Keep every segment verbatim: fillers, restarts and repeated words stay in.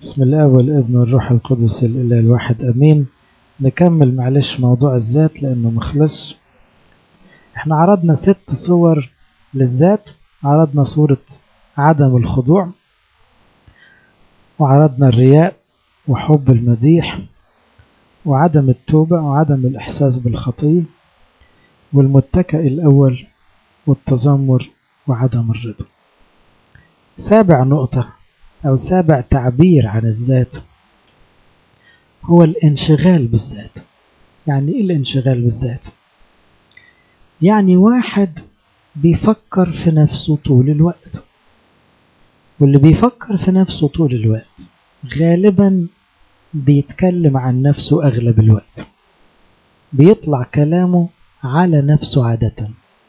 بسم الله والابن والروح القدس الإله الواحد أمين. نكمل معلش موضوع الذات لأنه مخلصش. احنا عرضنا ست صور للذات، عرضنا صورة عدم الخضوع، وعرضنا الرياء وحب المديح وعدم التوبة وعدم الإحساس بالخطية والمتكئ الأول والتذمر وعدم الرضا. سابع نقطة أو سابع تعبير عن الذات هو الانشغال بالذات. يعني إيه الانشغال بالذات؟ يعني واحد بيفكر في نفسه طول الوقت، واللي بيفكر في نفسه طول الوقت غالبا بيتكلم عن نفسه أغلب الوقت، بيطلع كلامه على نفسه عادة.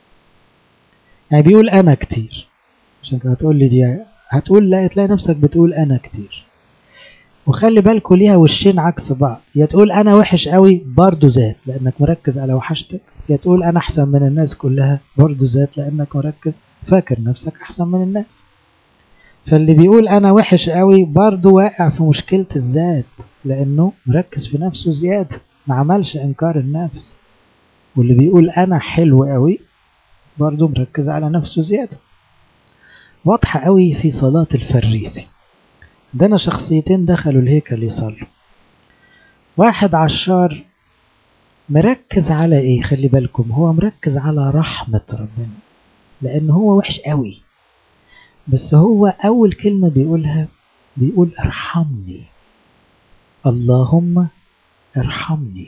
يعني بيقول أنا كتير، عشان كده هتقول لي دي هتقول لا، تلاقي نفسك بتقول أنا كتير. وخلي بالكوا ليها وشين عكس بعض، يا تقول أنا وحش قوي برضو ذات لأنك مركز على وحشتك، يا تقول أنا أحسن من الناس كلها برضو ذات لأنك مركز فاكر نفسك أحسن من الناس. فاللي بيقول أنا وحش قوي برضو واقع في مشكلة الذات لأنه مركز في نفسه زيادة، ما عملش إنكار النفس. واللي بيقول أنا حلو قوي برضو مركز على نفسه زيادة. واضحة قوي في صلاة الفريسي. عندنا شخصيتين دخلوا الهيكل يصلوا، واحد عشار مركز على ايه؟ خلي بالكم، هو مركز على رحمة ربنا لان هو وحش قوي، بس هو اول كلمة بيقولها بيقول ارحمني، اللهم ارحمني.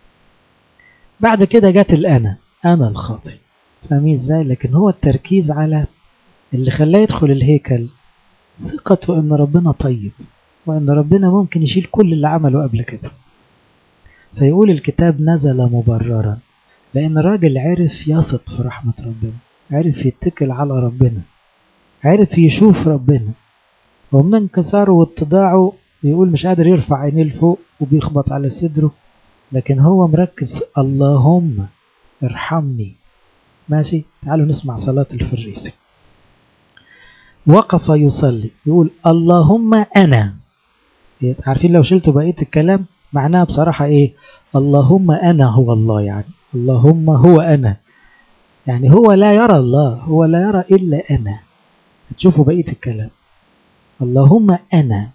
بعد كده جت الانا، انا الخاطئ. فاهمين ازاي؟ لكن هو التركيز على اللي خلاه يدخل الهيكل ثقته ان ربنا طيب وان ربنا ممكن يشيل كل اللي عمله قبل كده. فيقول الكتاب نزل مبررا لأن الراجل عرف يثق في رحمة ربنا، عرف يتكل على ربنا، عرف يشوف ربنا. ومن انكساره واتضاعه يقول مش قادر يرفع عينيه لفوق وبيخبط على صدره، لكن هو مركز اللهم ارحمني. ماشي، تعالوا نسمع صلاة الفريسي. وقف يصلي يقول اللهم أنا. عارفين لو شلتوا بقية الكلام معناها بصراحة ايه؟ اللهم أنا هو الله، يعني اللهم هو أنا، يعني هو لا يرى الله، هو لا يرى إلا أنا. تشوفوا بقية الكلام، اللهم أنا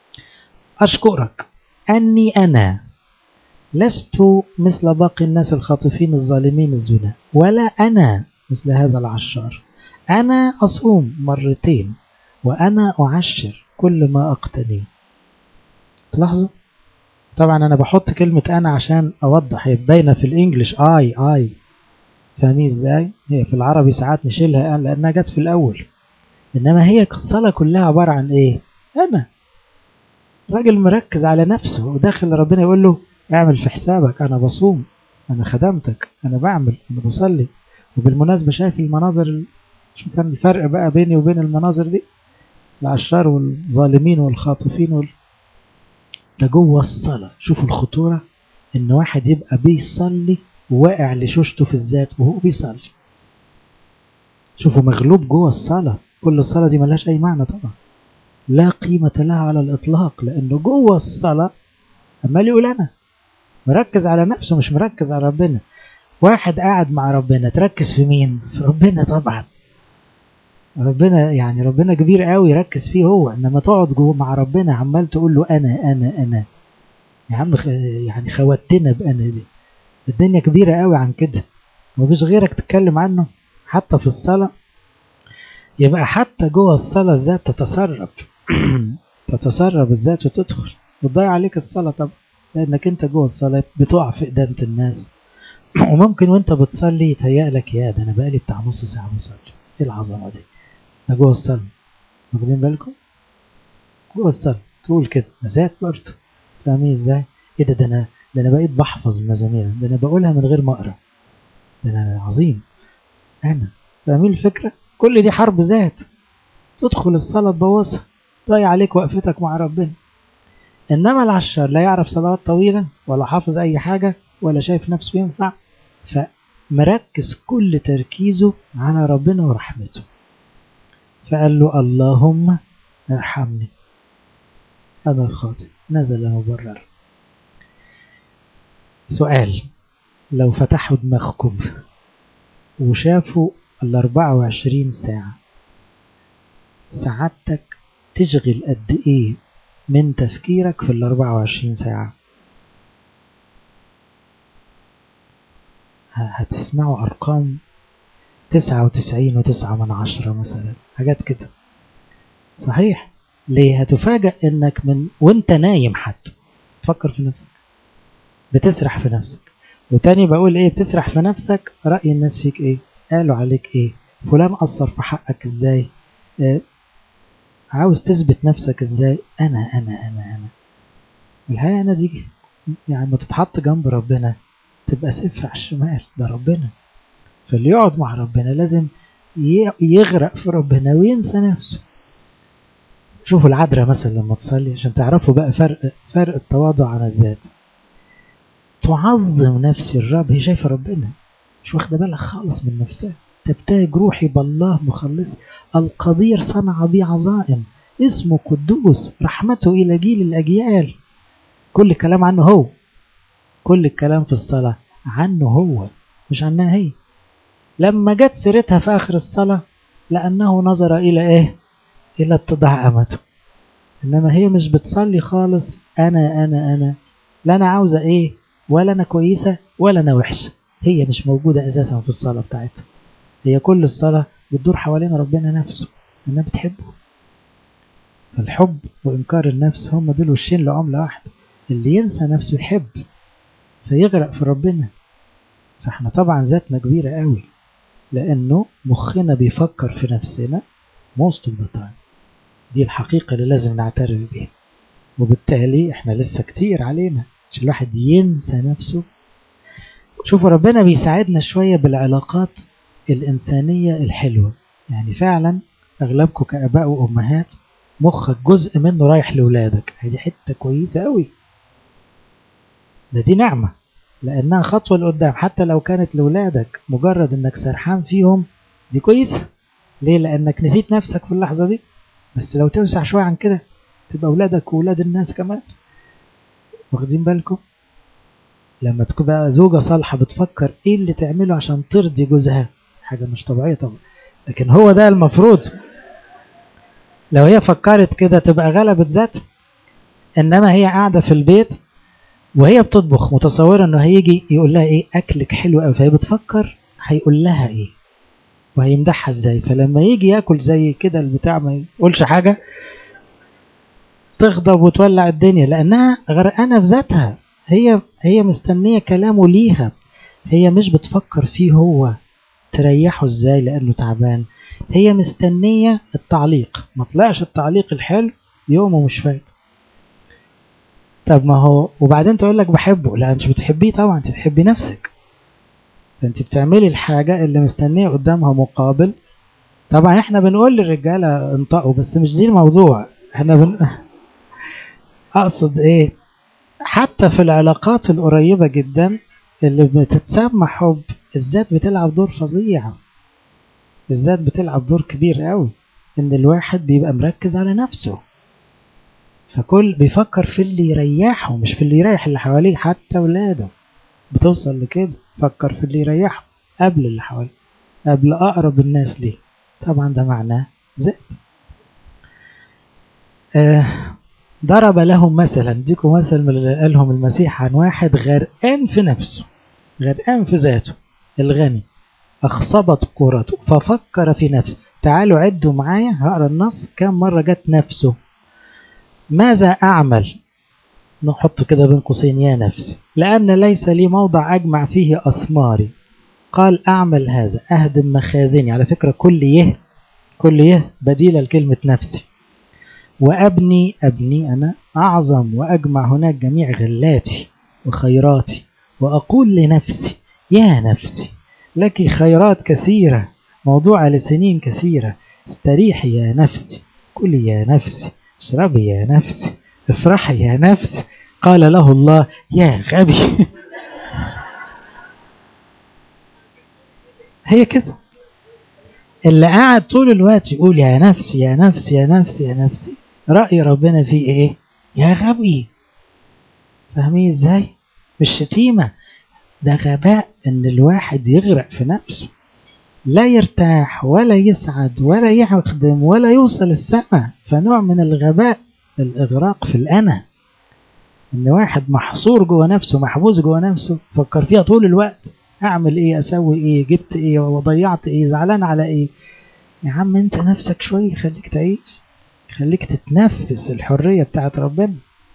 أشكرك أني أنا لست مثل باقي الناس الخاطفين الظالمين الزنا، ولا أنا مثل هذا العشار. أنا أصوم مرتين وأنا أعشر كل ما أقتني. تلاحظوا طبعا أنا بحط كلمة أنا عشان أوضح، هي باينة في الإنجليش آي آي. فاهمين إزاي؟ هي في العربي ساعات نشيلها لأنها جت في الأول، إنما هي الصلاة كلها عبارة عن إيه؟ أنا. راجل مركز على نفسه وداخل ربنا يقول له اعمل في حسابك، أنا بصوم، أنا خدمتك، أنا بعمل، أنا بصلي. وبالمناسبة شايف المناظر، شوف الفرق بقى بيني وبين المناظر دي، العشار والظالمين والخاطفين وال... ده جوه الصلاة. شوفوا الخطورة إن واحد يبقى بيصلي وواقع لشوشته في الذات وهو بيصلي. شوفوا مغلوب جوه الصلاة. كل الصلاة دي ملهاش أي معنى طبعا، لا قيمة لها على الإطلاق، لأنه جوه الصلاة عمال يقول أنا، مركز على نفسه مش مركز على ربنا. واحد قاعد مع ربنا تركز في مين؟ في ربنا طبعا. ربنا يعني ربنا كبير قوي يركز فيه هو، إنما تقعد جوه مع ربنا عمال تقول له أنا أنا أنا. يا عم يعني خوتنا بأنا دي، الدنيا كبيرة قوي عن كده، مفيش غيرك تتكلم عنه حتى في الصلاة. يبقى حتى جوه الصلاة الذات تتسرب تتسرب الذات وتدخل وتضيع عليك الصلاة طبعا، لأنك أنت جوه الصلاة بتقع في إدانة الناس. وممكن وأنت بتصلي يتهيأ لك يا ده أنا بقالي بتاع نص ساعة بصلي، إيه العظمة دي؟ ده جوه الصلاة. واخدين بالكم؟ جوه الصلاة تقول كده ذات برضه. فاهمين إزاي؟ إيه ده ده أنا ده أنا بقيت بحفظ المزامير، ده أنا بقولها من غير ما أقرأ، ده أنا عظيم أنا. فاهمين الفكرة؟ كل دي حرب ذات، تدخل الصلاة تبوظها، ضيع عليك وقفتك مع ربنا. إنما العشار لا يعرف صلوات طويلة ولا حافظ أي حاجة ولا شايف نفسه ينفع، فمركز كل تركيزه على ربنا ورحمته. فقال له اللهم ارحمني. أنا الخاطئ نزل مبرر. سؤال: لو فتحوا دماغكم وشافوا الأربعة وعشرين ساعة، سعادتك تشغل قد إيه من تفكيرك في الأربعة وعشرين ساعة؟ هتسمعوا أرقام تسعة وتسعين وتسعة من عشرة مثلا، حاجات كده. صحيح. ليه؟ هتفاجأ إنك من وانت نايم حتى تفكر في نفسك، بتسرح في نفسك. وتاني بقول ايه؟ بتسرح في نفسك، رأي الناس فيك ايه، قالوا عليك ايه، فلان قصر في حقك ازاي، اه عاوز تثبت نفسك ازاي، انا انا انا انا الحقيقة انا دي يعني ما تتحط جنب ربنا تبقى صفر على الشمال، ده ربنا. فاللي يقعد مع ربنا لازم يغرق في ربنا وينسى نفسه. شوفوا العذراء مثلا لما تصلي عشان تعرفوا بقى فرق فرق التواضع عن الذات. تعظم نفسي الرب، هي شايفة ربنا، مش واخدة بالها خالص من نفسها. تبتهج روحي بالله مخلص، القدير صنع بي عظائم، اسمه قدوس، رحمته إلى جيل الأجيال. كل الكلام عنه هو، كل الكلام في الصلاة عنه هو مش عنها هي. لما جت سيرتها في آخر الصلاة لأنه نظر إلى إيه؟ إلى اتضاع أمته. إنما هي مش بتصلي خالص أنا أنا أنا لا أنا عاوزة إيه، ولا أنا كويسة ولا أنا وحشة. هي مش موجودة أساسا في الصلاة بتاعتها. هي كل الصلاة بتدور حوالين ربنا نفسه، إنها بتحبه. فالحب وإنكار النفس هم دول وشين لعملة واحدة. اللي ينسى نفسه يحب فيغرق في ربنا. فاحنا طبعا ذاتنا كبيرة قوي، لأنه مخنا بيفكر في نفسنا most of the time. دي الحقيقة اللي لازم نعترف بيها. وبالتالي احنا لسه كتير علينا عشان الواحد ينسى نفسه. شوفوا ربنا بيساعدنا شوية بالعلاقات الإنسانية الحلوة. يعني فعلا أغلبكم كأباء وأمهات مخك جزء منه رايح لولادك، هذه حتة كويسة قوي. ده دي نعمة، لأنها خطوة لقدام. حتى لو كانت لولادك مجرد أنك سرحان فيهم دي كويسة. ليه؟ لأنك نسيت نفسك في اللحظة دي. بس لو توسع شوية عن كده تبقى أولادك وولاد الناس كمان. واخدين بالكم؟ لما تكون بقى زوجة صالحة بتفكر إيه اللي تعمله عشان ترضي جوزها، حاجة مش طبيعية طبعا، لكن هو ده المفروض. لو هي فكرت كده تبقى غلبت ذاتها. إنما هي قاعدة في البيت وهي بتطبخ متصورة إنه هيجي يقول لها إيه، أكلك حلو أوي، فهي بتفكر هيقول لها إيه وهيمدحها إزاي. فلما يجي ياكل زي كده البتاع ما يقولش حاجة، تغضب وتولع الدنيا، لأنها غرقانة في ذاتها. هي هي مستنية كلامه ليها، هي مش بتفكر فيه هو تريحه إزاي لأنه تعبان. هي مستنية التعليق، ما طلعش التعليق الحلو يومه مش فايت. طب ما هو وبعدين تقول لك بحبه، لا مش بتحبيه طبعا، انت بتحبي نفسك. فانت بتعملي الحاجة اللي مستنية قدامها مقابل. طبعا احنا بنقول للرجالة انطقوا، بس مش دي الموضوع. احنا بن... اقصد ايه، حتى في العلاقات القريبة جدا اللي بتتسمى حب، الذات بتلعب دور فظيع. الذات بتلعب دور كبير قوي، ان الواحد بيبقى مركز على نفسه، فكل بيفكر في اللي يريحه مش في اللي يريح اللي حواليه. حتى ولاده بتوصل لكده، فكر في اللي يريحه قبل اللي حواليه، قبل أقرب الناس ليه. طبعا ده معناه ذات. آه ضرب لهم مثلا، ديكم مثل من اللي قالهم المسيح عن واحد غرقان في نفسه، غرقان في ذاته. الغني أخصبت كرته ففكر في نفسه. تعالوا عدوا معايا، هقرأ النص كم مرة جت نفسه. ماذا أعمل؟ نحط كده بين قوسين يا نفسي، لأن ليس لي موضع أجمع فيه أثماري. قال أعمل هذا، أهدم مخازني. على فكرة كل يه كل يه بديل الكلمة نفسي. وأبني أبني أنا أعظم وأجمع هناك جميع غلاتي وخيراتي، وأقول لنفسي يا نفسي لك خيرات كثيرة موضوعة لسنين كثيرة، استريحي يا نفسي، كلي يا نفسي، اشربي يا نفسي، افرحي يا نفسي. قال له الله يا غبي. هي كده اللي قاعد طول الوقت يقول يا نفسي يا نفسي يا نفسي يا نفسي، رأي ربنا فيه ايه؟ يا غبي. فاهمين ازاي؟ مش شتيمة، ده غباء ان الواحد يغرق في نفسه، لا يرتاح ولا يسعد ولا يخدم ولا يوصل السماء. فنوع من الغباء الإغراق في الأنا، إن واحد محصور جوه نفسه، محبوس جوه نفسه، فكر فيها طول الوقت، أعمل إيه، أسوي إيه، جبت إيه وضيعت إيه، زعلان على إيه. يا عم أنت نفسك شوية، خليك تعيش، خليك تتنفس الحرية بتاعت ربنا.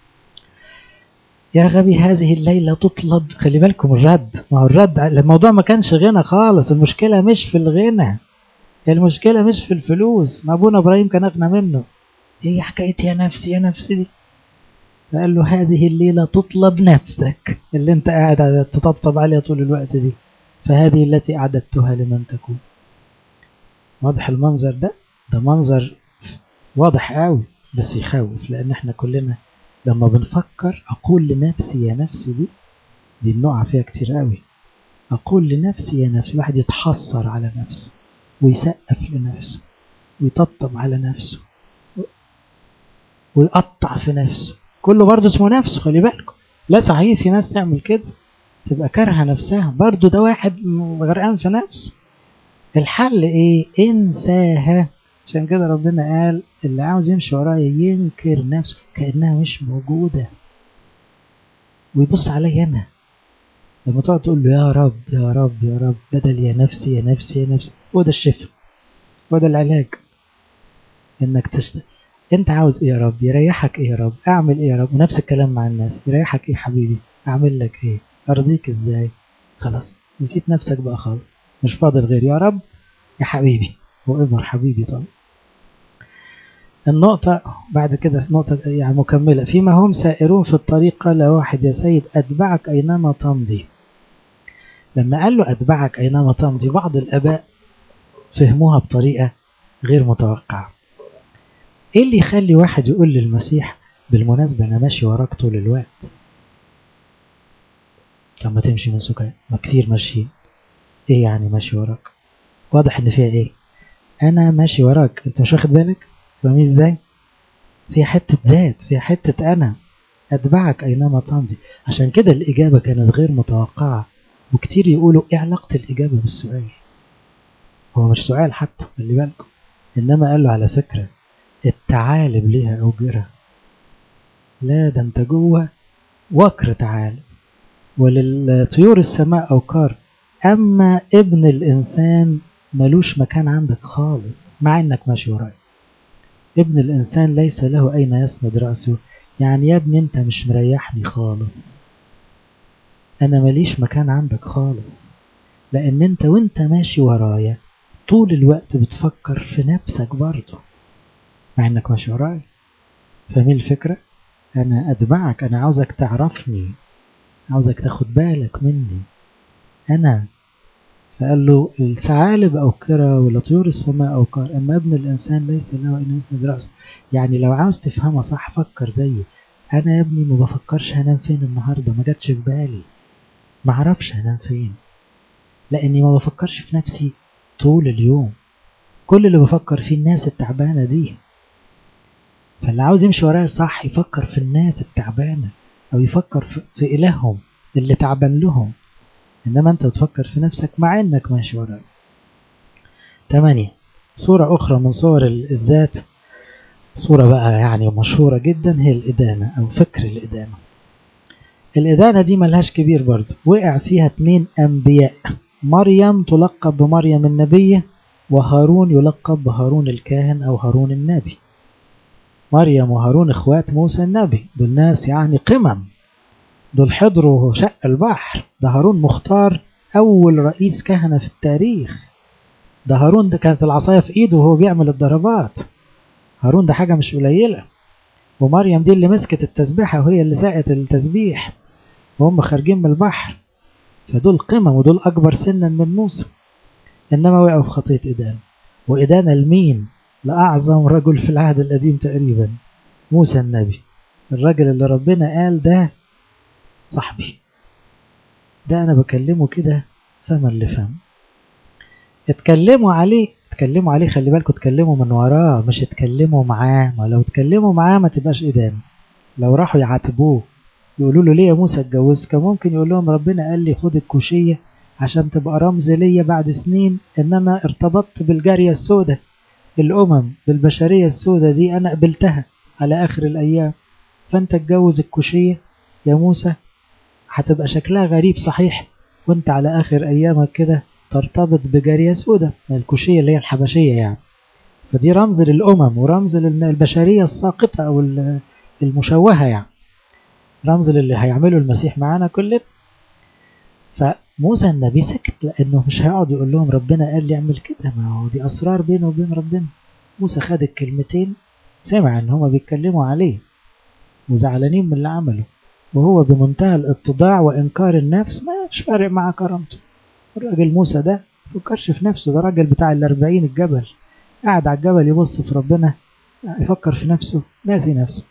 يا غبي هذه الليلة تطلب. خلي بالكم الرد، ما هو الرد الموضوع ما كانش غنى خالص، المشكلة مش في الغنى، المشكلة مش في الفلوس، ما أبونا إبراهيم كان أغنى منه. هي حكاية يا نفسي يا نفسي دي. فقال له هذه الليلة تطلب نفسك اللي انت قاعد تطبطب عليها طول الوقت دي، فهذه التي أعددتها لمن تكون. واضح المنظر ده؟ ده منظر واضح قوي بس يخوف، لأن احنا كلنا لما بنفكر أقول لنفسي يا نفسي دي دي بنقع فيها كتير قوي. أقول لنفسي يا نفسي، الواحد يتحسر على نفسه ويسقف لنفسه ويطبطب على نفسه ويقطع في نفسه، كله برضه اسمه نفسه. خلي بالكم، لا صحيح في ناس تعمل كده تبقى كارهه نفسها، برضه ده واحد غرقان في نفسه. الحل ايه؟ انساها. عشان كده ربنا قال اللي عاوز يمشي ورايا ينكر نفسه كأنها مش موجودة ويبص عليا انا. لما تقعد تقول له يا رب يا رب يا رب بدل يا نفسي يا نفسي يا نفسي، هو ده الشفاء، هو ده العلاج. انك تشت... انت عاوز ايه يا رب؟ يريحك ايه يا رب؟ اعمل ايه يا رب؟ ونفس الكلام مع الناس، يريحك ايه حبيبي؟ اعمل لك ايه؟ ارضيك ازاي؟ خلاص نسيت نفسك بقى خالص، مش فاضل غير يا رب يا حبيبي. وإبر حبيبي طبعا. النقطة بعد كده نقطة يعني مكملة. فيما هم سائرون في الطريق قال واحد يا سيد أتبعك أينما تمضي. لما قال له أتبعك أينما تمضي، بعض الآباء فهموها بطريقة غير متوقعة. إيه اللي يخلي واحد يقول للمسيح بالمناسبة أنا ماشي وراك طول الوقت؟ لما تمشي من سكان ما كتير ماشيين، إيه يعني ماشي وراك؟ واضح إن فيها إيه؟ أنا ماشي وراك، أنت مش واخد بالك؟ فاهمين إزاي؟ فيها حتة ذات، فيها حتة أنا أتبعك أينما تمضي. عشان كده الإجابة كانت غير متوقعة. وكتير يقولوا إيه علاقة الإجابة بالسؤال؟ هو مش سؤال حتى، خلي بالكم، إنما قال له على فكرة التعالب ليها أوجرة. لا ده أنت جوه وكر تعالب، وللطيور السماء أوكار، أما ابن الإنسان ملوش مكان عندك خالص مع إنك ماشي وراي. ابن الإنسان ليس له أين يسند رأسه، يعني يا ابني أنت مش مريحني خالص، أنا مليش مكان عندك خالص، لأن أنت وأنت ماشي ورايا طول الوقت بتفكر في نفسك برضه مع إنك ماشي ورايا. فاهمين الفكرة؟ أنا أتبعك، أنا عاوزك تعرفني، عاوزك تاخد بالك مني أنا. فقال له الثعالب أوكرة ولطيور السماء أوكار، أما ابن الإنسان ليس له أن يسند رأسه. يعني لو عاوز تفهمها صح فكر زيي. أنا يا ابني ما بفكرش هنام فين النهاردة، ما جاتش في بالي، ما عرفش هنام فين، لأني ما بفكرش في نفسي طول اليوم. كل اللي بفكر فيه الناس التعبانة دي. فاللي عاوز يمشي ورايا صح يفكر في الناس التعبانة، أو يفكر في إلههم اللي تعبان لهم، إنما أنت بتفكر في نفسك مع إنك ماشي ورايا. ثمانية، صورة أخرى من صور الذات، صورة بقى يعني مشهورة جدا، هي الإدانة أو فكر الإدانة. الإدانة دي ملهاش كبير برضو، وقع فيها اتنين أنبياء، مريم تلقب بمريم النبية، وهارون يلقب بهارون الكاهن أو هارون النبي. مريم وهارون إخوات موسى النبي، دول ناس يعني قمم، دول حضروا شق البحر. ده هارون مختار أول رئيس كهنة في التاريخ. ده هارون ده كانت العصاية في إيده وهو بيعمل الضربات. هارون ده حاجة مش قليلة. ومريم دي اللي مسكت التسبيحة وهي اللي ساقت التسبيح وهم خارجين من البحر. فدول قمم ودول أكبر سنا من موسى، إنما وقعوا في خطية إدانة. وإدانة لمين؟ لأعظم رجل في العهد القديم تقريبا، موسى النبي، الرجل اللي ربنا قال ده صاحبي، ده أنا بكلمه كده فما اللي فهم. اتكلموا عليه، اتكلموا عليه، خلي بالكم اتكلموا من وراه مش اتكلموا معاه. ما لو اتكلموا معاه ما تبقاش إدانة، لو راحوا يعاتبوه يقولوا له ليه يا موسى اتجوزت، كان ممكن يقول لهم ربنا قال لي خد الكوشية عشان تبقى رمز ليا بعد سنين ان انا ارتبطت بالجارية السوداء، الامم بالبشرية السوداء دي انا قبلتها على اخر الايام، فانت اتجوز الكوشية يا موسى، هتبقى شكلها غريب صحيح وانت على اخر ايامك كده ترتبط بجارية سوداء، الكوشية اللي هي الحبشية يعني، فدي رمز للامم ورمز للبشرية الساقطة او المشوهة يعني، رمز للي هيعمله المسيح معانا كلنا. فموسى النبي سكت لأنه مش هيقعد يقول لهم ربنا قال لي اعمل كده، ما هو دي أسرار بينه وبين ربنا. موسى خد الكلمتين، سمع ان هما بيتكلموا عليه وزعلانين من اللي عمله، وهو بمنتهى الاتضاع وإنكار النفس ما مش فارق مع كرامته. الراجل موسى ده فكرش في نفسه، ده راجل بتاع الأربعين الجبل، قاعد على الجبل يبص في ربنا، يفكر في نفسه، ناسي نفسه.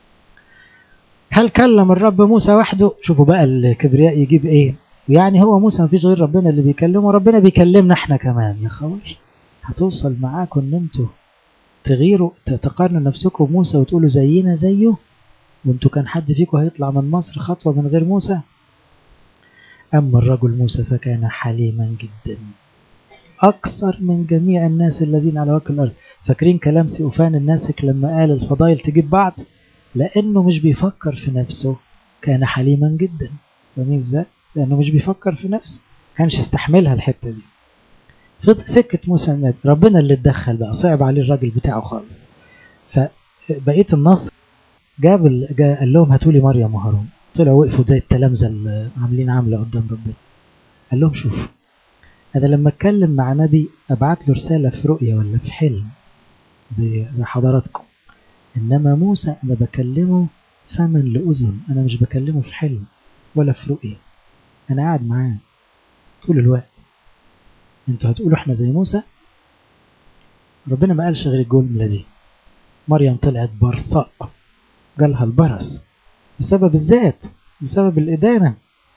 هل كلم الرب موسى وحده؟ شوفوا بقى الكبرياء يجيب ايه، يعني هو موسى مفيش غير ربنا اللي بيكلمه، ربنا بيكلمنا احنا كمان. يا خبر، هتوصل معاكم ان انتوا تغيروا تقارنوا نفسكم بموسى وتقولوا زينا زيه، وانتوا كان حد فيكم هيطلع من مصر خطوة من غير موسى؟ أما الرجل موسى فكان حليما جدا أكثر من جميع الناس الذين على وجه الأرض. فاكرين كلام سيوفان الناسك لما قال الفضائل تجيب بعض؟ لأنه مش بيفكر في نفسه كان حليما جدا. فاهمين ازاي؟ لأنه مش بيفكر في نفسه، كانش يستحملها الحتة دي. سكة موسى النبي ربنا اللي اتدخل بقى، صعب عليه الراجل بتاعه خالص. فبقية النص جاب جا قال لهم هاتوا لي مريم وهارون، طلعوا وقفوا زي التلامذة اللي عاملين عاملة قدام ربنا. قال لهم شوفوا، أنا لما أتكلم مع نبي أبعت له رسالة في رؤية ولا في حلم زي زي حضراتكم، إنما موسى أنا بكلمه فمن لأذن، أنا مش بكلمه في حلم ولا في رؤية، أنا قاعد معاه طول الوقت. أنتوا هتقولوا إحنا زي موسى؟ ربنا ما قالش غير الجملة دي. مريم طلعت برصاء، جالها البرص بسبب الذات، بسبب الإدانة.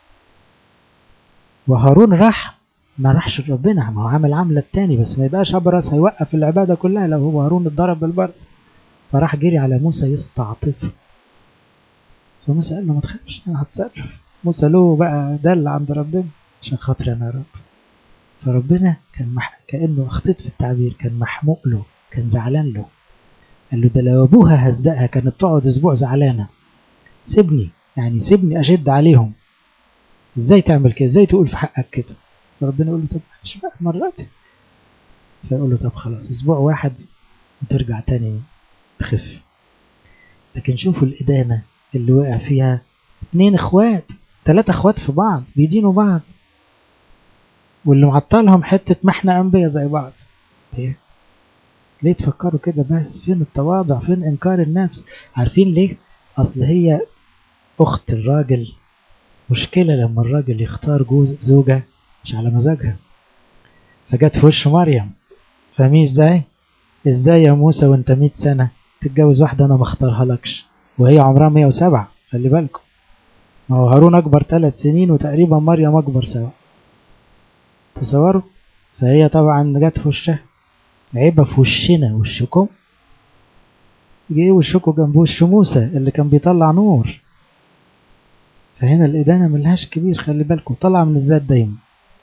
وهارون راح ما راحش ربنا، ما هو عمل عملة التاني بس ما يبقاش أبرص هيوقف العبادة كلها لو هو هارون اتضرب بالبرص. فراح جري على موسى يستعطف، فموسى قال له ما تخافش انا هتصرف. موسى له بقى دل عند ربنا عشان خاطر انا يا رب. فربنا كان مح... كأنه اخطيت في التعبير، كان محموق له، كان زعلان له. قال له ده لو ابوها هزقها كانت تقعد اسبوع زعلانة، سيبني يعني سيبني اشد عليهم، ازاي تعمل كده، ازاي تقول في حقك كده. فربنا يقول له طب مش بقى مراتي، فيقول له طب خلاص اسبوع واحد وترجع تاني تخف. لكن شوفوا الإدانة اللي وقع فيها، اتنين اخوات ثلاثة اخوات في بعض بيدينوا بعض، واللي معطلهم حتة ما احنا انبياء زي بعض. ليه؟ ليه تفكروا كده بس؟ فين التواضع؟ فين انكار النفس؟ عارفين ليه؟ اصل هي اخت الراجل، مشكلة لما الراجل يختار جوز زوجة مش على مزاجها، فجت في وش مريم. فاهمين ازاي؟ ازاي يا موسى وانت مئة سنة تتجوز واحدة انا ما اختارها لكش وهي عمرها مئة وسبعة؟ خلي بالكم، ما هو هارون اكبر ثلاث سنين وتقريبا مريم اكبر سوا، تصوروا. فهي طبعا جت في وشها، عيبة في وشنا وشكم، جه وشكم جنب وش موسى اللي كان بيطلع نور. فهنا الإدانة ملهاش كبير، خلي بالكم، طلع من الذات دايما.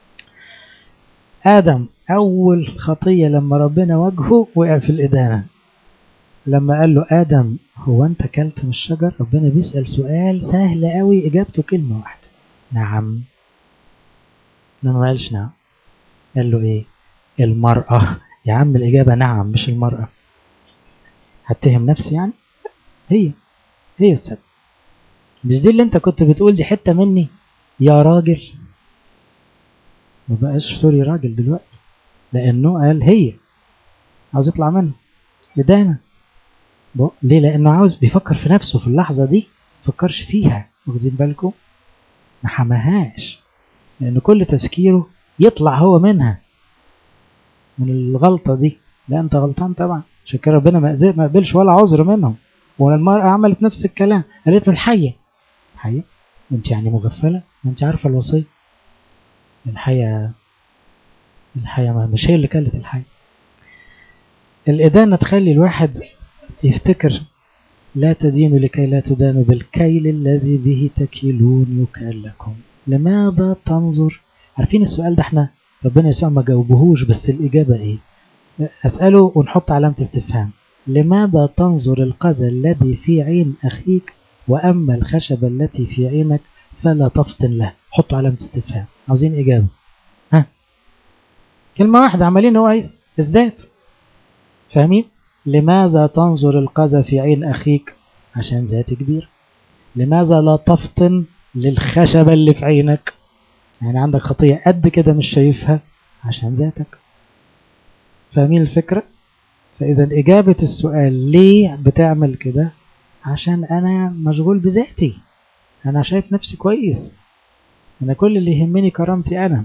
آدم أول خطية لما ربنا وجهه وقع في الإدانة، لما قال له آدم هو أنت كلت من الشجر؟ ربنا بيسأل سؤال سهل قوي إجابته كلمة واحدة، نعم. لما ما قالش نعم، قال له إيه؟ المرأة. يا عم الإجابة نعم مش المرأة، هتهم نفسي يعني؟ هي هي السبب، مش دي اللي انت كنت بتقول دي حتة مني يا راجل؟ ما بقاش سوري راجل دلوقتي، لأنه قال هي عاوز يطلع منه إدانة. ليه؟ لأنه عاوز بيفكر في نفسه في اللحظة دي، فكرش فيها، واخدين بالكم؟ ما حماهاش، لأنه كل تفكيره يطلع هو منها، من الغلطة دي. لا أنت غلطان طبعا، عشان كده ربنا ما قبلش ولا عذر منهم. والمرأة عملت نفس الكلام، قالت له الحية. الحية؟ انت يعني مغفلة؟ انت عارفة الوصية؟ الحية الحية ما مش هي اللي كلت الحية. الإدانة تخلي الواحد يفتكر لا تدينوا لكي لا تدانوا بالكيل الذي به تكيلون يكال لكم. لماذا تنظر؟ عارفين السؤال ده احنا ربنا يسوع ما جاوبهوش، بس الإجابة ايه؟ أسأله ونحط علامة استفهام. لماذا تنظر القذى الذي في عين أخيك وأما الخشبة التي في عينك فلا تفطن له؟ حطوا علامة استفهام، عاوزين إجابة. ها، كلمة واحدة عمالين هو عايز الذات. فاهمين؟ لماذا تنظر القذى في عين أخيك؟ عشان ذات كبير. لماذا لا تفطن للخشبة اللي في عينك؟ يعني عندك خطية قد كده مش شايفها، عشان ذاتك. فاهمين الفكرة؟ فإذا إجابة السؤال ليه بتعمل كده؟ عشان أنا مشغول بذاتي، أنا شايف نفسي كويس، أنا كل اللي يهمني كرامتي أنا.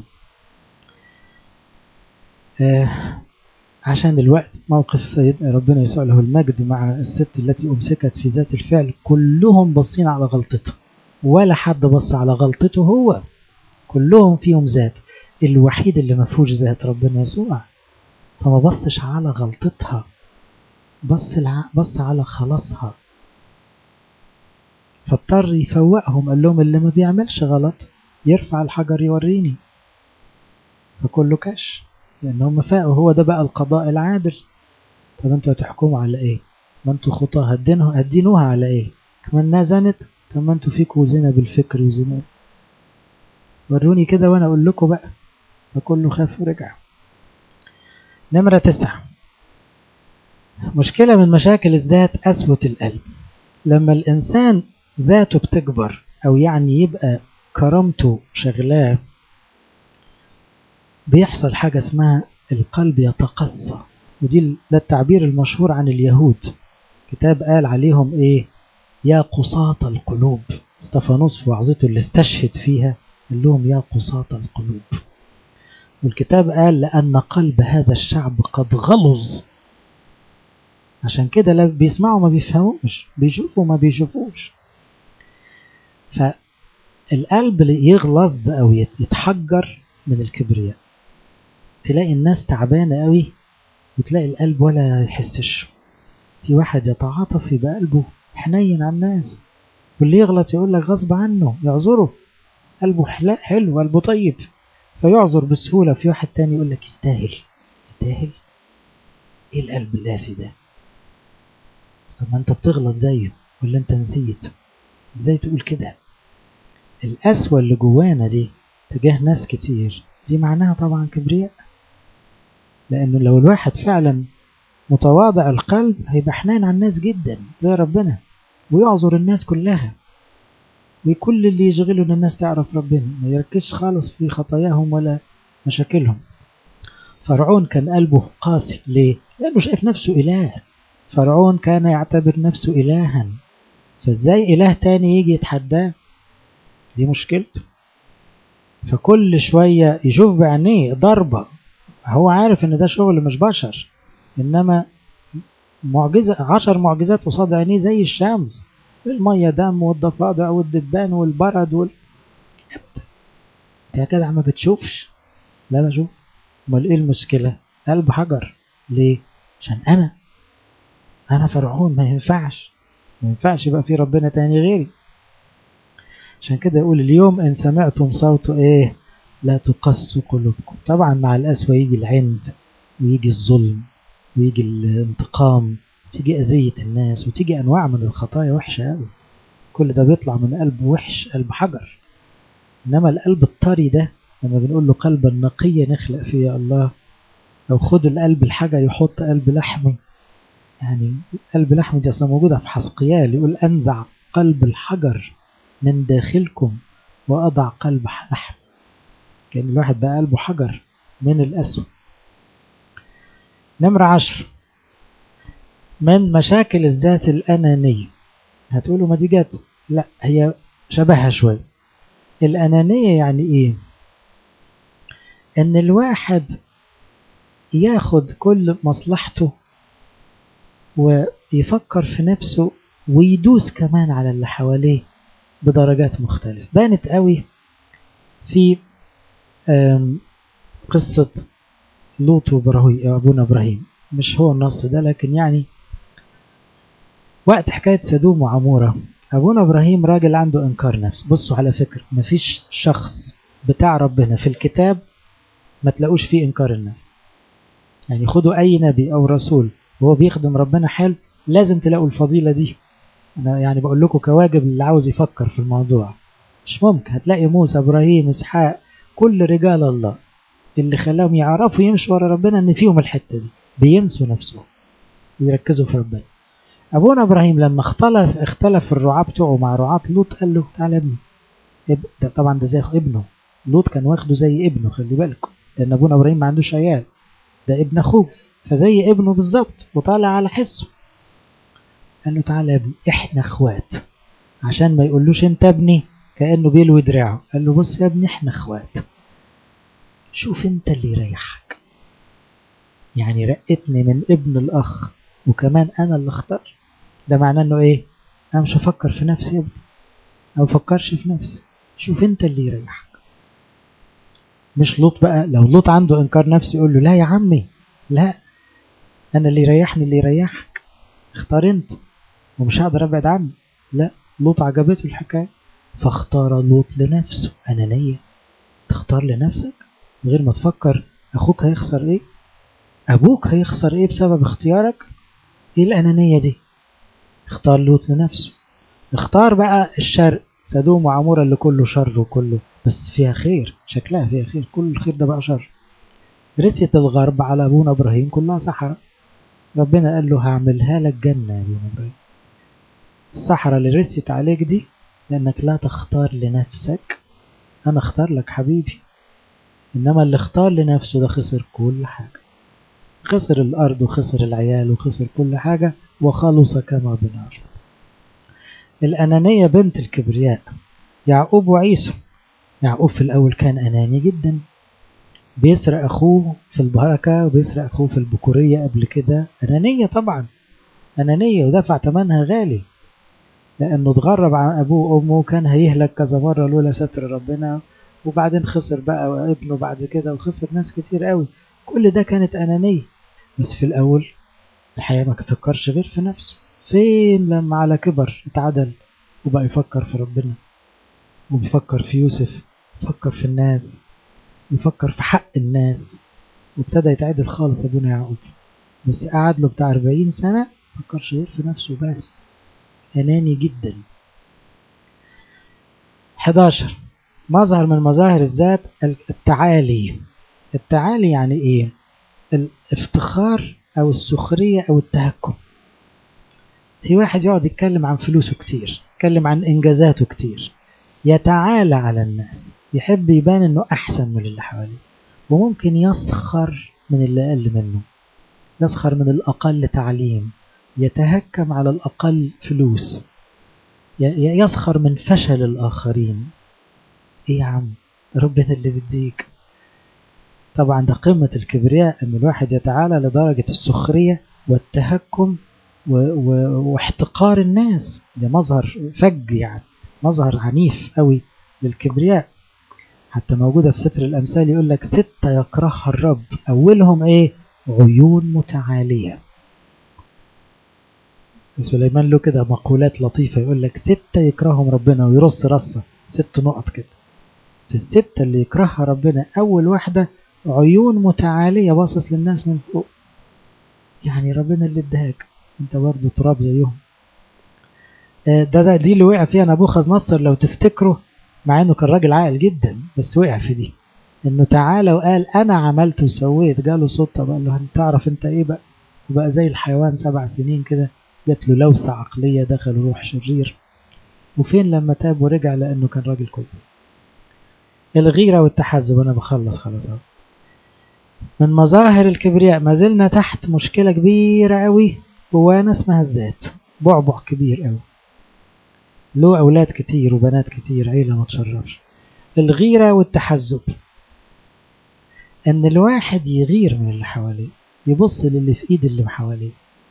آه عشان الوقت، موقف سيدنا ربنا يسوع له المجد مع الست التي أمسكت في ذات الفعل، كلهم بصين على غلطته ولا حد بص على غلطته هو، كلهم فيهم ذات. الوحيد اللي ما فيهوش ذات ربنا يسوع، فما بصش على غلطتها، بص بص على خلاصها. فاضطر يفوقهم، قال لهم اللي ما بيعملش غلط يرفع الحجر يوريني. فكله كش، لأنهم فاقوا. هو ده بقى القضاء العادل. طب انتوا هتحكموا على ايه؟ ما انتوا خطاه، هتدينوها على ايه؟ كمان نازنت؟ طب ما انتوا فيكوا زنا بالفكر وزنا، وروني كده وانا اقول لكم بقى. فكله خاف ورجع. نمرة تسعة، مشكلة من مشاكل الذات قسوة القلب. لما الإنسان ذاته بتكبر، أو يعني يبقى كرامته شغلاه، بيحصل حاجة اسمها القلب يتقسى. ودي ده التعبير المشهور عن اليهود. كتاب قال عليهم ايه؟ يا قساة القلوب. استفانوس في وعظته اللي استشهد فيها قال لهم يا قساة القلوب. والكتاب قال لأن قلب هذا الشعب قد غلظ. عشان كده لا بيسمعوا ما بيفهموش، بيشوفوا ما بيشوفوش. فالقلب يغلظ أو يتحجر من الكبرياء. تلاقي الناس تعبانة قوي وتلاقي القلب ولا يحسش. في واحد يتعاطف يبقى قلبه حنين على الناس، واللي يغلط يقول لك غصب عنه يعذره، قلبه حلو قلبه طيب فيعذر بسهولة. في واحد تاني يقول لك يستاهل. يستاهل ايه القلب القاسي ده؟ طب ما انت بتغلط زيه ولا انت نسيت؟ ازاي تقول كده؟ القسوة اللي جوانا دي تجاه ناس كتير دي معناها طبعا كبرياء. لأنه لو الواحد فعلا متواضع القلب هيبقى حنان على الناس جدا زي ربنا، ويعذر الناس كلها، وكل اللي يشغله ان الناس تعرف ربنا، ما يركزش خالص في خطاياهم ولا مشاكلهم. فرعون كان قلبه قاسي. ليه؟ لأنه شايف نفسه إله. فرعون كان يعتبر نفسه إلها، فازاي إله تاني يجي يتحداه؟ دي مشكلته. فكل شوية يشوف بعينيه ضربة، هو عارف ان ده شغل مش بشر، انما معجزة، عشر معجزات قصاد عينيه زي الشمس، المية دم والضفادع والدبان والبرد وال... يا كده ما بتشوفش؟ لا بشوف. امال ايه المشكلة؟ قلب حجر. ليه؟ عشان انا انا فرعون، ما ينفعش ما ينفعش يبقى في ربنا تاني غيري. عشان كده يقول اليوم ان سمعتم صوته ايه؟ لا تقسوا قلوبكم. طبعا مع القسوة يجي العند، ويجي الظلم، ويجي الانتقام، تيجي أذية الناس، وتيجي أنواع من الخطايا وحشة قوي. كل ده بيطلع من قلب وحش، قلب حجر. إنما القلب الطري ده لما بنقول له قلبا نقيا نخلق فيه يا الله، أو خد القلب الحجر يحط قلب لحمي. يعني قلب لحمي دي أصلا موجودة في حسقيال، يقول أنزع قلب الحجر من داخلكم وأضع قلب لحم. كان الواحد بقى قلبه حجر من الأسود. نمرة عشر، من مشاكل الذات الأنانية. هتقولوا ما دي جت، لا هي شبهها شوي. الأنانية يعني إيه؟ إن الواحد ياخد كل مصلحته ويفكر في نفسه ويدوس كمان على اللي حواليه بدرجات مختلفة. بانت قوي في قصة لوط وابراهيم، أبونا إبراهيم. مش هو النص ده، لكن يعني وقت حكاية سدوم وعمورة، أبونا إبراهيم راجل عنده إنكار نفس. بصوا على فكرة، مفيش شخص بتاع ربنا في الكتاب ما تلاقوش فيه إنكار النفس. يعني خدوا أي نبي أو رسول وهو بيخدم ربنا حلو، لازم تلاقوا الفضيلة دي. أنا يعني بقول لكم كواجب اللي عاوز يفكر في الموضوع. مش ممكن هتلاقي موسى، إبراهيم، إسحاق، كل رجال الله اللي خلاهم يعرفوا يمشوا ورا ربنا إن فيهم الحتة دي، بينسوا نفسهم ويركزوا في ربنا. أبونا إبراهيم لما اختلف اختلف الرعاة بتوعه مع رعاة لوط، قال له تعالى ابني. ده طبعا ده زي ابنه، لوط كان واخده زي ابنه، خلي بالكم، لأن أبونا إبراهيم ما عندوش عيال، ده ابن أخوه، فزي ابنه بالظبط وطالع على حسه. قال له تعالى يا ابني، احنا اخوات، عشان ما يقولوش انت ابني كأنه بيلوي دراعه. قال له بص يا ابني، احنا اخوات، شوف انت اللي يريحك. يعني رقتني من ابن الأخ وكمان أنا اللي اختار. ده معناه انه ايه؟ انا مش هفكر في نفسي يا ابني، او فكرش في نفسي، شوف انت اللي يريحك. مش لوط بقى، لو لوط عنده انكار نفسي يقول له لا يا عمي، لا، انا اللي يريحني اللي يريحك، اختار انت ومش هقدر ابعد عنه. لا، لوط عجبته الحكايه فاختار لوط لنفسه. انانيه، تختار لنفسك من غير ما تفكر اخوك هيخسر ايه، ابوك هيخسر ايه بسبب اختيارك. ايه الانانيه دي؟ اختار لوط لنفسه. اختار بقى الشرق، سدوم وعمورة اللي كله شر وكله بس فيها خير، شكلها فيها خير، كل الخير ده بقى شر. رسية الغرب على أبونا إبراهيم كلها صحراء، ربنا قال له هعملها لك جنة يا أبونا إبراهيم. الصحراء اللي رسيت عليك دي لأنك لا تختار لنفسك، أنا اختار لك حبيبي. إنما اللي اختار لنفسه ده خسر كل حاجة، خسر الأرض وخسر العيال وخسر كل حاجة، وخلص كما بنار. الأنانية بنت الكبرياء. يعقوب وعيسو، يعقوب في الأول كان أناني جدا، بيسرق أخوه في البركة وبيسرق أخوه في البكورية قبل كده. أنانية طبعا، أنانية، ودفع ثمنها غالي لأنه اتغرب عن أبوه وأمه وكان هيهلك كذا مرة لولا ستر ربنا، وبعدين خسر بقى ابنه بعد كده وخسر ناس كتير قوي. كل ده كانت أنانية. بس في الأول الحقيقة ما كفكرش غير في نفسه. فين لما على كبر اتعدل وبقى يفكر في ربنا وبيفكر في يوسف، يفكر في الناس، يفكر في حق الناس، وابتدى يتعدل خالص ابونا يعقوب. بس قعد له بتاع أربعين سنة فكرش غير في نفسه بس، أناني جدا. حداشر، مظهر من مظاهر الذات التعالي. التعالي يعني ايه؟ الافتخار او السخرية او التهكم. في واحد يقعد يتكلم عن فلوسه كتير، يتكلم عن انجازاته كتير، يتعالى على الناس، يحب يبان انه احسن من اللي حواليه، وممكن يسخر من اللي اقل منه، يسخر من الاقل تعليم، يتهكم على الاقل فلوس، يسخر من فشل الاخرين. ايه يا عم، ربنا اللي بديك. طبعا ده قمة الكبرياء، ان الواحد يتعالى لدرجة السخرية والتهكم و... و... واحتقار الناس. ده مظهر فج، يعني مظهر عنيف قوي للكبرياء. حتى موجودة في سفر الأمثال يقول لك ستة يكرهها الرب، أولهم إيه؟ عيون متعالية. سليمان له كده مقولات لطيفة، يقول لك ستة يكرههم ربنا ويرص رصة ست نقط كده. في الستة اللي يكرهها ربنا أول واحدة عيون متعالية، باصص للناس من فوق. يعني ربنا اللي ادهاك، انت برضو تراب زيهم. ده, ده دي اللي وقع فيها نبوخذ نصر لو تفتكروا، مع انه كان راجل عاقل جدا بس وقع في دي، انه تعالى وقال انا عملت وسويت. قالوا صوت، طب قال له تعرف انت ايه بقى، وبقى زي الحيوان سبع سنين كده، جات له لوسة عقلية، دخل روح شرير. وفين لما تاب ورجع لانه كان راجل كويس. الغيرة والتحزب، انا بخلص خلاص اهو. من مظاهر الكبرياء، ما زلنا تحت مشكلة كبيرة قوي جوانا اسمها الذات، بعبع كبير قوي، له أولاد كتير وبنات كتير، عيلة ما تشرفش. الغيرة والتحزب، أن الواحد يغير من اللي حواليه، يبص للي في إيد اللي حواليه،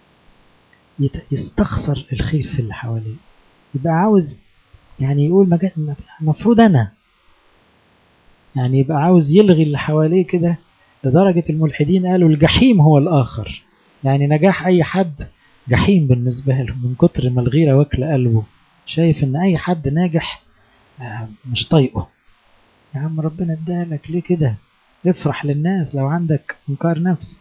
يستخسر الخير في اللي حواليه، يبقى عاوز يعني يقول المفروض أنا، يعني يبقى عاوز يلغي اللي حواليه كده. لدرجة الملحدين قالوا الجحيم هو الآخر، يعني نجاح أي حد جحيم بالنسبة له من كتر ما الغيرة واكل قلبه، شايف ان اي حد ناجح مش طايقه. يا عم ربنا ادالك ليه كده؟ افرح للناس لو عندك انكار نفس.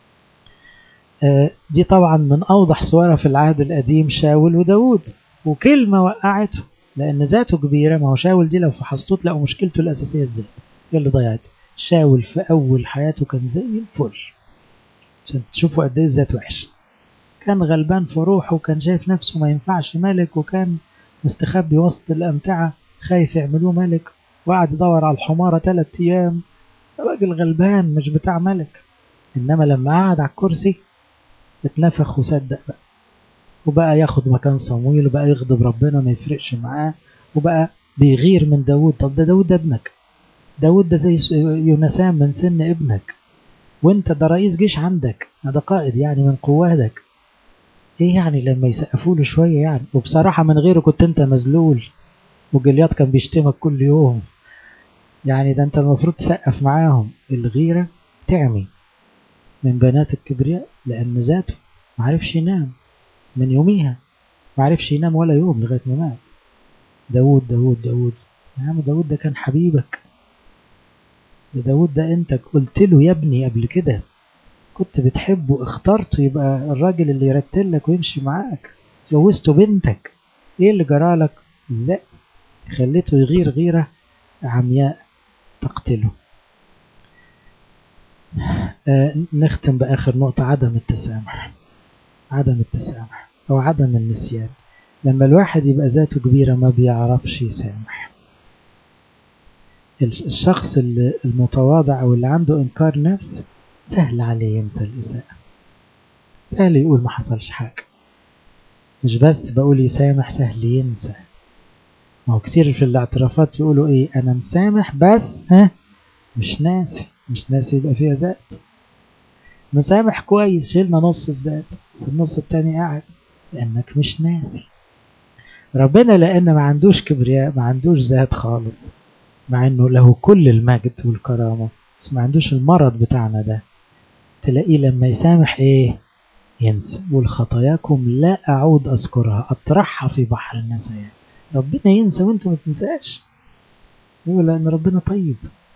دي طبعا من اوضح صورها في العهد القديم شاول وداود، وكلمة وقعته لان ذاته كبيرة. ما هو شاول دي لو فحصتوه تلاقوا مشكلته الاساسية الذات هي اللي ضيعته. شاول في اول حياته كان زي الفل، عشان تشوفوا قد ايه ذات وحش. كان غلبان في روحه، وكان شايف نفسه ما ينفعش ملك، وكان مستخبي وسط الأمتعة خايف يعملوه ملك، وقعد يدور على الحمارة ثلاث أيام. راجل غلبان مش بتاع ملك. إنما لما قعد على الكرسي اتنفخ وصدق بقى، وبقى ياخد مكان صمويل، وبقى يغضب ربنا ما يفرقش معاه، وبقى بيغير من داود. طب ده داود ده ابنك، داود ده زي يونسان من سن ابنك، وانت ده رئيس جيش عندك، ده قائد يعني من قوادك. ايه يعني لما يسقفوا له شويه يعني؟ وبصراحه من غيره كنت انت مذلول، وجليات كان بيشتمك كل يوم يعني. ده انت المفروض تسقف معاهم. الغيره تعمي من بنات الكبرياء، لان ذاته معرفش ينام من يوميها، معرفش ينام ولا يوم لغايه ما مات. داود داود داود يا عم، داود ده كان حبيبك. ده داود ده انت قلت له يا ابني قبل كده، كنت بتحبه، اخترته يبقى الراجل اللي يرتل لك ويمشي معاك، جوزته بنتك. ايه اللي جرالك؟ الذات خليته يغير غيرة عمياء تقتله. آه نختم بآخر نقطة، عدم التسامح. عدم التسامح أو عدم النسيان. لما الواحد يبقى ذاته كبيرة ما بيعرفش يسامح. الشخص المتواضع أو اللي عنده إنكار نفس سهل عليه ينسى الإساءة، سهل يقول ما حصلش حاجة. مش بس بقول يسامح، سهل ينسى. ما هو كتير في الاعترافات يقولوا ايه، انا مسامح بس ها مش ناسي. مش ناسي يبقى فيها ذات. مسامح كويس، شلنا نص الذات، بس النص التاني قاعد لانك مش ناسي. ربنا لان ما عندوش كبرياء، ما عندوش ذات خالص، مع انه له كل المجد والكرامة، بس ما عندوش المرض بتاعنا ده. تلاقيه لما يسامح ايه؟ ينسى. والخطاياكم لا اعود اذكرها، اطرحها في بحر النسيان. ربنا ينسى وانت ما تنساش. يقول لأن ربنا طيب،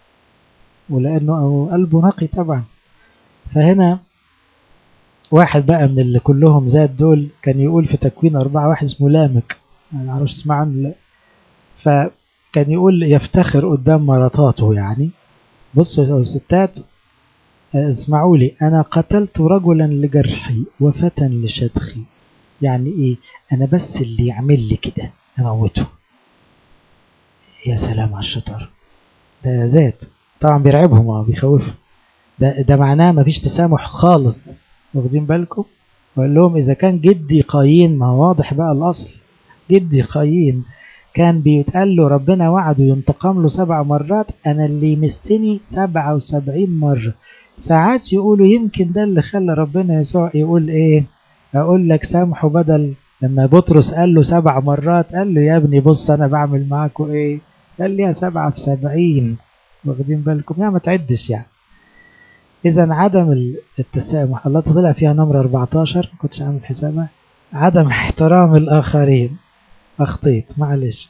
ولأنه قلبه نقي طبعا. فهنا واحد بقى من اللي كلهم زاد دول كان يقول في تكوين أربعة، واحد اسمه لامك، أنا معرفش اسمع عنه لا. فكان يقول يفتخر قدام مراتاته يعني، بصوا يا ستات اسمعوا لي، أنا قتلت رجلا لجرحي وفتى لشدخي. يعني إيه؟ أنا بس اللي يعمل لي كده أموته. يا سلام على الشطر ده، ذات طبعا بيرعبهم اه بيخوفهم. ده, ده معناه مفيش تسامح خالص. واخدين بالكم؟ وقال لهم إذا كان جدي قايين، ما واضح بقى الأصل، جدي قايين كان بيتقال له ربنا وعده ينتقم له سبع مرات، أنا اللي يمسني سبعة وسبعين مرة. ساعات يقولوا يمكن ده اللي خلى ربنا يسوع يقول إيه، أقول لك سامحه، بدل لما بطرس قال له سبع مرات قال له يا ابني بص أنا بعمل معاكم إيه، قال لي سبعة في سبعين. واخدين بالكم؟ يعني ما تعدش يعني. إذا عدم التسامح، الله طلع فيها نمرة أربعتاشر، ما كنتش عامل حسابها، عدم احترام الآخرين. أخطيت معلش.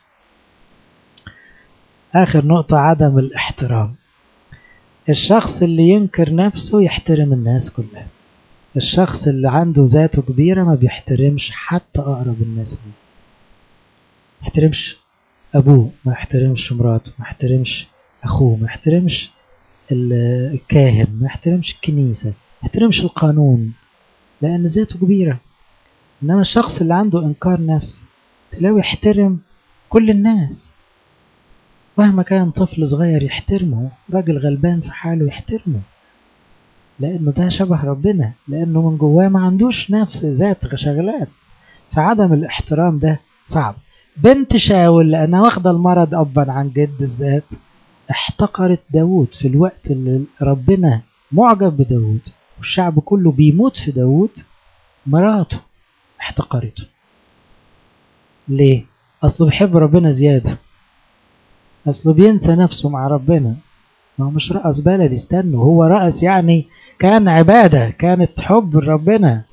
آخر نقطة عدم الاحترام. الشخص اللي ينكر نفسه يحترم الناس كلها. الشخص اللي عنده ذاته كبيرة ما بيحترمش حتى أقرب الناس ليه. ما يحترمش أبوه، ما يحترمش مراته، ما يحترمش أخوه، ما يحترمش الكاهن، ما يحترمش الكنيسة، ما يحترمش القانون، لأن ذاته كبيرة. إنما الشخص اللي عنده إنكار نفس تلاقيه يحترم كل الناس، مهما كان طفل صغير يحترمه، راجل غلبان في حاله يحترمه، لأنه ده شبه ربنا، لأنه من جواه ما عندوش نفس ذات شغلات. فعدم الاحترام ده صعب. بنت شاول لأنها واخدة المرض أبا عن جد الذات احتقرت داود في الوقت اللي ربنا معجب بداود والشعب كله بيموت في داود، مراته احتقرته. ليه؟ أصله بيحب ربنا زيادة، أصله بينسى نفسه مع ربنا. ما هو مش رأس بلد، استنوا، هو رأس يعني كان عبادة، كانت حب ربنا،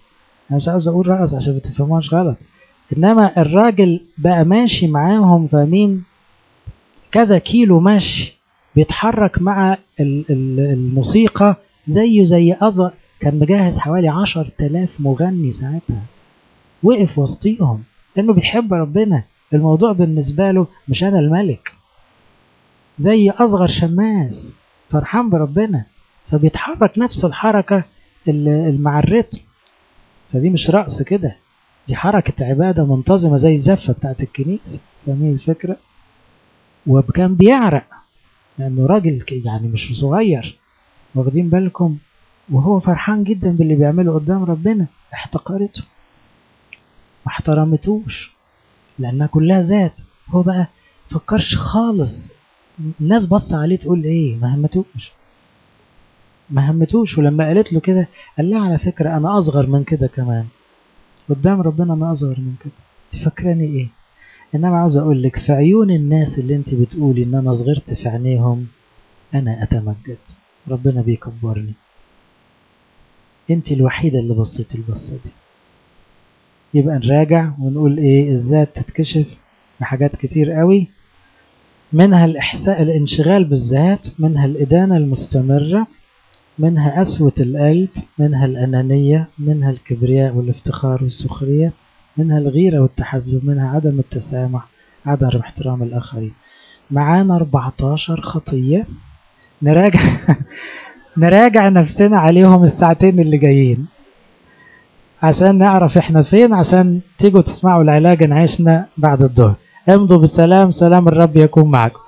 أنا مش عاوز أقول رقص عشان بتفهموش غلط، إنما الراجل بقى ماشي معاهم فاهمين كذا كيلو ماشي بيتحرك مع الموسيقى زيه زي أزر. كان مجهز حوالي عشر تلاف مغني ساعتها، وقف وسطيهم لأنه بيحب ربنا. الموضوع بالنسبة له مش أنا الملك، زي أصغر شماس فرحان بربنا، فبيتحرك نفس الحركة مع الرتم. فدي مش رقص كده، دي حركة عبادة منتظمة زي الزفة بتاعت الكنيسة. فاهمين الفكرة؟ وكان بيعرق لأنه راجل يعني مش صغير، واخدين بالكم؟ وهو فرحان جدا باللي بيعمله قدام ربنا. احتقرته ما احترمتوش لأنها كلها ذات. هو بقى فكرش خالص الناس بص عليه تقول ايه، ما همتوش ما همتوش. ولما قالت له كده قال لها على فكرة أنا أصغر من كده كمان قدام ربنا، أنا أصغر من كده، تفكرني إيه؟ إنما عاوز أقول لك في عيون الناس اللي أنت بتقولي إن أنا صغرت في عينيهم أنا أتمجد، ربنا بيكبرني. أنت الوحيدة اللي بصيتي البصة دي. يبقى نراجع ونقول إيه؟ الذات تتكشف بحاجات كتير قوي، منها الإحساء الانشغال بالذات، منها الإدانة المستمرة، منها قسوة القلب، منها الأنانية، منها الكبرياء والافتخار والسخرية، منها الغيرة والتحزب، منها عدم التسامح، عدم احترام الآخرين. معانا أربعتاشر خطية نراجع نراجع نفسنا عليهم الساعتين اللي جايين عشان نعرف احنا فين، عشان تيجوا تسمعوا العلاج نعيشنا بعد الظهر. امضوا بالسلام، سلام الرب يكون معكم.